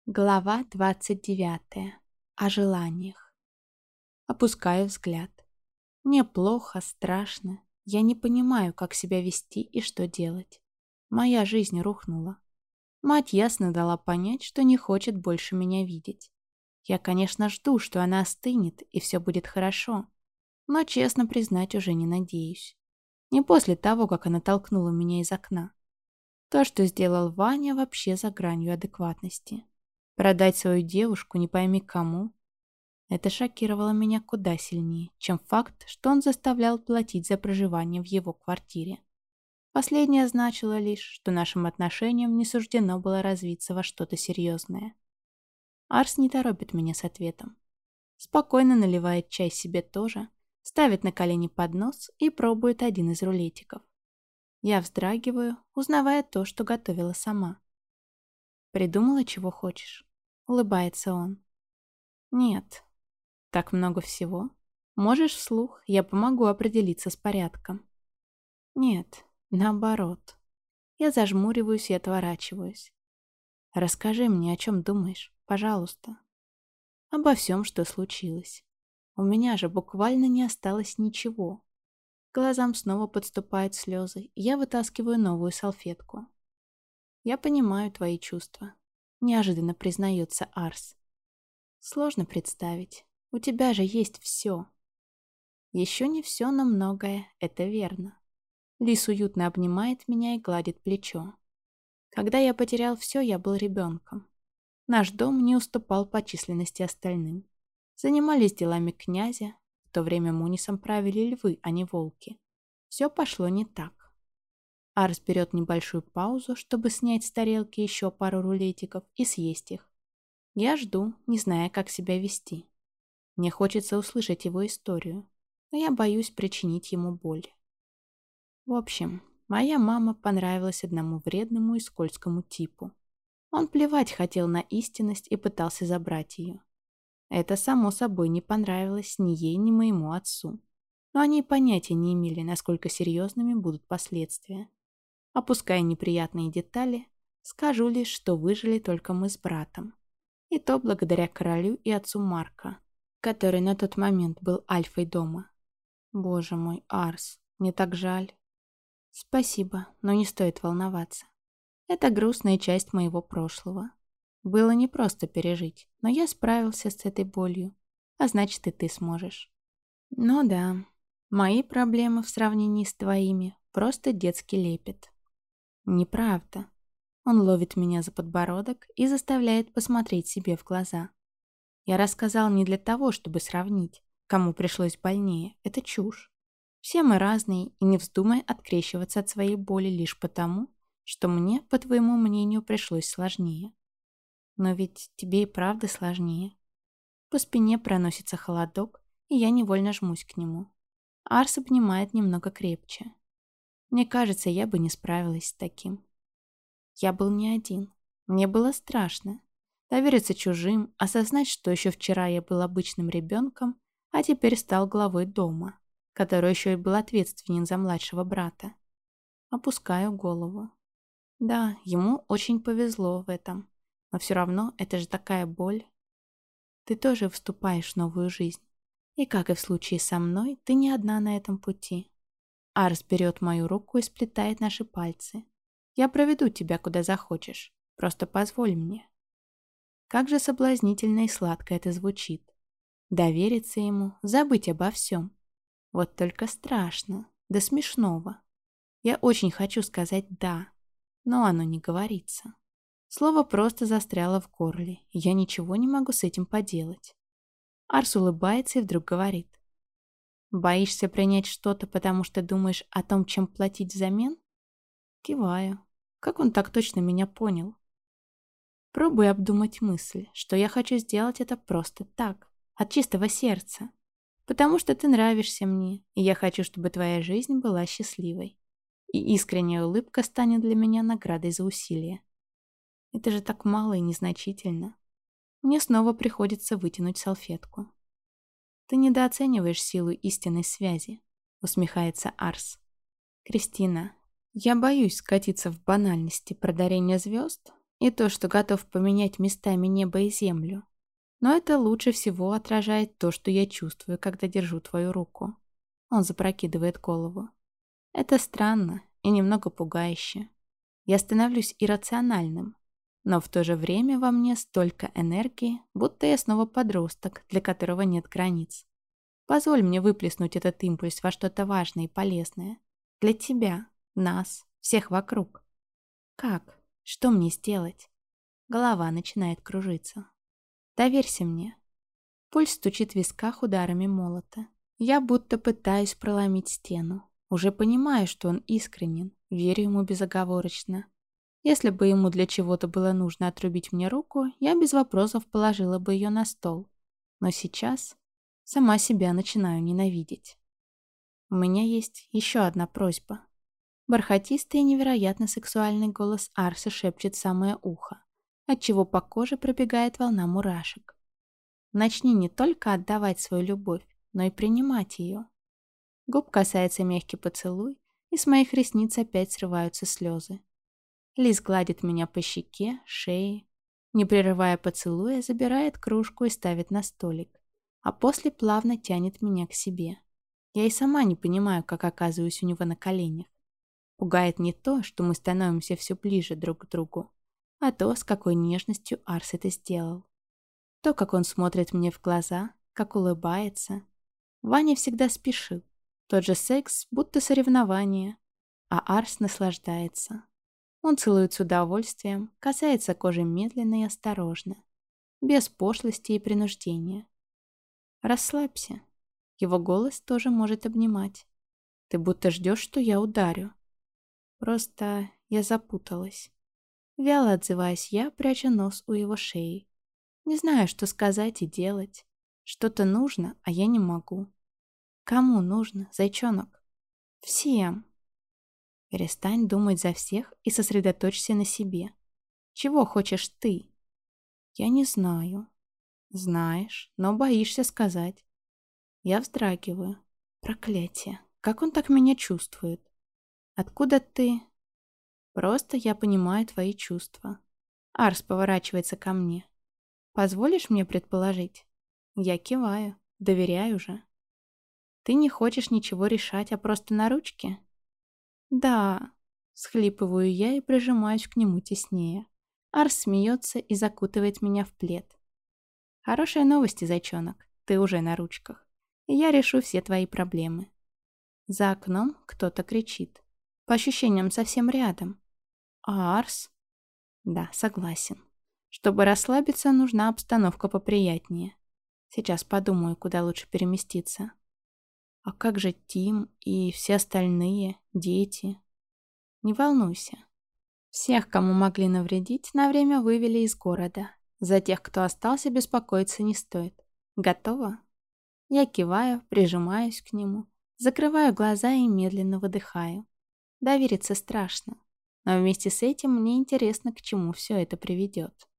Глава 29. О желаниях. Опускаю взгляд. Мне плохо, страшно. Я не понимаю, как себя вести и что делать. Моя жизнь рухнула. Мать ясно дала понять, что не хочет больше меня видеть. Я, конечно, жду, что она остынет и все будет хорошо, но, честно признать, уже не надеюсь. Не после того, как она толкнула меня из окна. То, что сделал Ваня, вообще за гранью адекватности. Продать свою девушку не пойми кому. Это шокировало меня куда сильнее, чем факт, что он заставлял платить за проживание в его квартире. Последнее значило лишь, что нашим отношениям не суждено было развиться во что-то серьезное. Арс не торопит меня с ответом. Спокойно наливает чай себе тоже, ставит на колени поднос и пробует один из рулетиков. Я вздрагиваю, узнавая то, что готовила сама. «Придумала, чего хочешь?» — улыбается он. «Нет. Так много всего. Можешь вслух, я помогу определиться с порядком». «Нет, наоборот». Я зажмуриваюсь и отворачиваюсь. «Расскажи мне, о чем думаешь, пожалуйста». «Обо всем, что случилось. У меня же буквально не осталось ничего». Глазам снова подступают слезы, и я вытаскиваю новую салфетку. «Я понимаю твои чувства», — неожиданно признается Арс. «Сложно представить. У тебя же есть все». Еще не все, но многое, это верно. Лис уютно обнимает меня и гладит плечо. Когда я потерял все, я был ребенком. Наш дом не уступал по численности остальным. Занимались делами князя, в то время Мунисом правили львы, а не волки. Все пошло не так. Арс берет небольшую паузу, чтобы снять с тарелки еще пару рулетиков и съесть их. Я жду, не зная, как себя вести. Мне хочется услышать его историю, но я боюсь причинить ему боль. В общем, моя мама понравилась одному вредному и скользкому типу. Он плевать хотел на истинность и пытался забрать ее. Это, само собой, не понравилось ни ей, ни моему отцу. Но они понятия не имели, насколько серьезными будут последствия. Опуская неприятные детали, скажу лишь, что выжили только мы с братом. И то благодаря королю и отцу Марка, который на тот момент был альфой дома. Боже мой, Арс, мне так жаль. Спасибо, но не стоит волноваться. Это грустная часть моего прошлого. Было непросто пережить, но я справился с этой болью, а значит и ты сможешь. Ну да, мои проблемы в сравнении с твоими просто детский лепет. Неправда. Он ловит меня за подбородок и заставляет посмотреть себе в глаза. Я рассказал не для того, чтобы сравнить, кому пришлось больнее. Это чушь. Все мы разные, и не вздумай открещиваться от своей боли лишь потому, что мне, по твоему мнению, пришлось сложнее. Но ведь тебе и правда сложнее. По спине проносится холодок, и я невольно жмусь к нему. Арс обнимает немного крепче. Мне кажется, я бы не справилась с таким. Я был не один. Мне было страшно. Довериться чужим, осознать, что еще вчера я был обычным ребенком, а теперь стал главой дома, который еще и был ответственен за младшего брата. Опускаю голову. Да, ему очень повезло в этом, но все равно это же такая боль. Ты тоже вступаешь в новую жизнь. И как и в случае со мной, ты не одна на этом пути. Арс берет мою руку и сплетает наши пальцы. Я проведу тебя куда захочешь. Просто позволь мне. Как же соблазнительно и сладко это звучит. Довериться ему, забыть обо всем. Вот только страшно, до смешного. Я очень хочу сказать «да», но оно не говорится. Слово просто застряло в горле, и я ничего не могу с этим поделать. Арс улыбается и вдруг говорит. «Боишься принять что-то, потому что думаешь о том, чем платить взамен?» Киваю. Как он так точно меня понял? Пробую обдумать мысль, что я хочу сделать это просто так, от чистого сердца. Потому что ты нравишься мне, и я хочу, чтобы твоя жизнь была счастливой. И искренняя улыбка станет для меня наградой за усилия. Это же так мало и незначительно. Мне снова приходится вытянуть салфетку. «Ты недооцениваешь силу истинной связи», — усмехается Арс. «Кристина, я боюсь скатиться в банальности про дарение звезд И то, что готов поменять местами небо и землю. Но это лучше всего отражает то, что я чувствую, когда держу твою руку. Он запрокидывает голову. Это странно и немного пугающе. Я становлюсь иррациональным, но в то же время во мне столько энергии, будто я снова подросток, для которого нет границ. Позволь мне выплеснуть этот импульс во что-то важное и полезное. Для тебя, нас, всех вокруг. Как? Что мне сделать? Голова начинает кружиться. Доверься мне. Пульс стучит в висках ударами молота. Я будто пытаюсь проломить стену. Уже понимаю, что он искренен, верю ему безоговорочно. Если бы ему для чего-то было нужно отрубить мне руку, я без вопросов положила бы ее на стол. Но сейчас сама себя начинаю ненавидеть. У меня есть еще одна просьба. Бархатистый и невероятно сексуальный голос Арса шепчет в самое ухо, отчего по коже пробегает волна мурашек. Начни не только отдавать свою любовь, но и принимать ее. Губ касается мягкий поцелуй, и с моих ресниц опять срываются слезы. Лиз гладит меня по щеке, шее. Не прерывая поцелуя, забирает кружку и ставит на столик, а после плавно тянет меня к себе. Я и сама не понимаю, как оказываюсь у него на коленях. Пугает не то, что мы становимся все ближе друг к другу, а то, с какой нежностью Арс это сделал. То, как он смотрит мне в глаза, как улыбается. Ваня всегда спешил. Тот же секс, будто соревнование, а Арс наслаждается. Он целует с удовольствием, касается кожи медленно и осторожно, без пошлости и принуждения. Расслабься. Его голос тоже может обнимать. Ты будто ждешь, что я ударю. Просто я запуталась. Вяло отзываюсь я, пряча нос у его шеи. Не знаю, что сказать и делать. Что-то нужно, а я не могу. Кому нужно, зайчонок? Всем. Перестань думать за всех и сосредоточься на себе. Чего хочешь ты? Я не знаю. Знаешь, но боишься сказать. Я вздрагиваю. Проклятие. Как он так меня чувствует? Откуда ты? Просто я понимаю твои чувства. Арс поворачивается ко мне. Позволишь мне предположить? Я киваю. Доверяю же. Ты не хочешь ничего решать, а просто на ручке? Да. Схлипываю я и прижимаюсь к нему теснее. Арс смеется и закутывает меня в плед. Хорошие новости, зайчонок. Ты уже на ручках. И я решу все твои проблемы. За окном кто-то кричит. По ощущениям, совсем рядом. А Арс? Да, согласен. Чтобы расслабиться, нужна обстановка поприятнее. Сейчас подумаю, куда лучше переместиться. А как же Тим и все остальные, дети? Не волнуйся. Всех, кому могли навредить, на время вывели из города. За тех, кто остался, беспокоиться не стоит. Готово? Я киваю, прижимаюсь к нему, закрываю глаза и медленно выдыхаю. Довериться страшно. Но вместе с этим мне интересно, к чему все это приведет.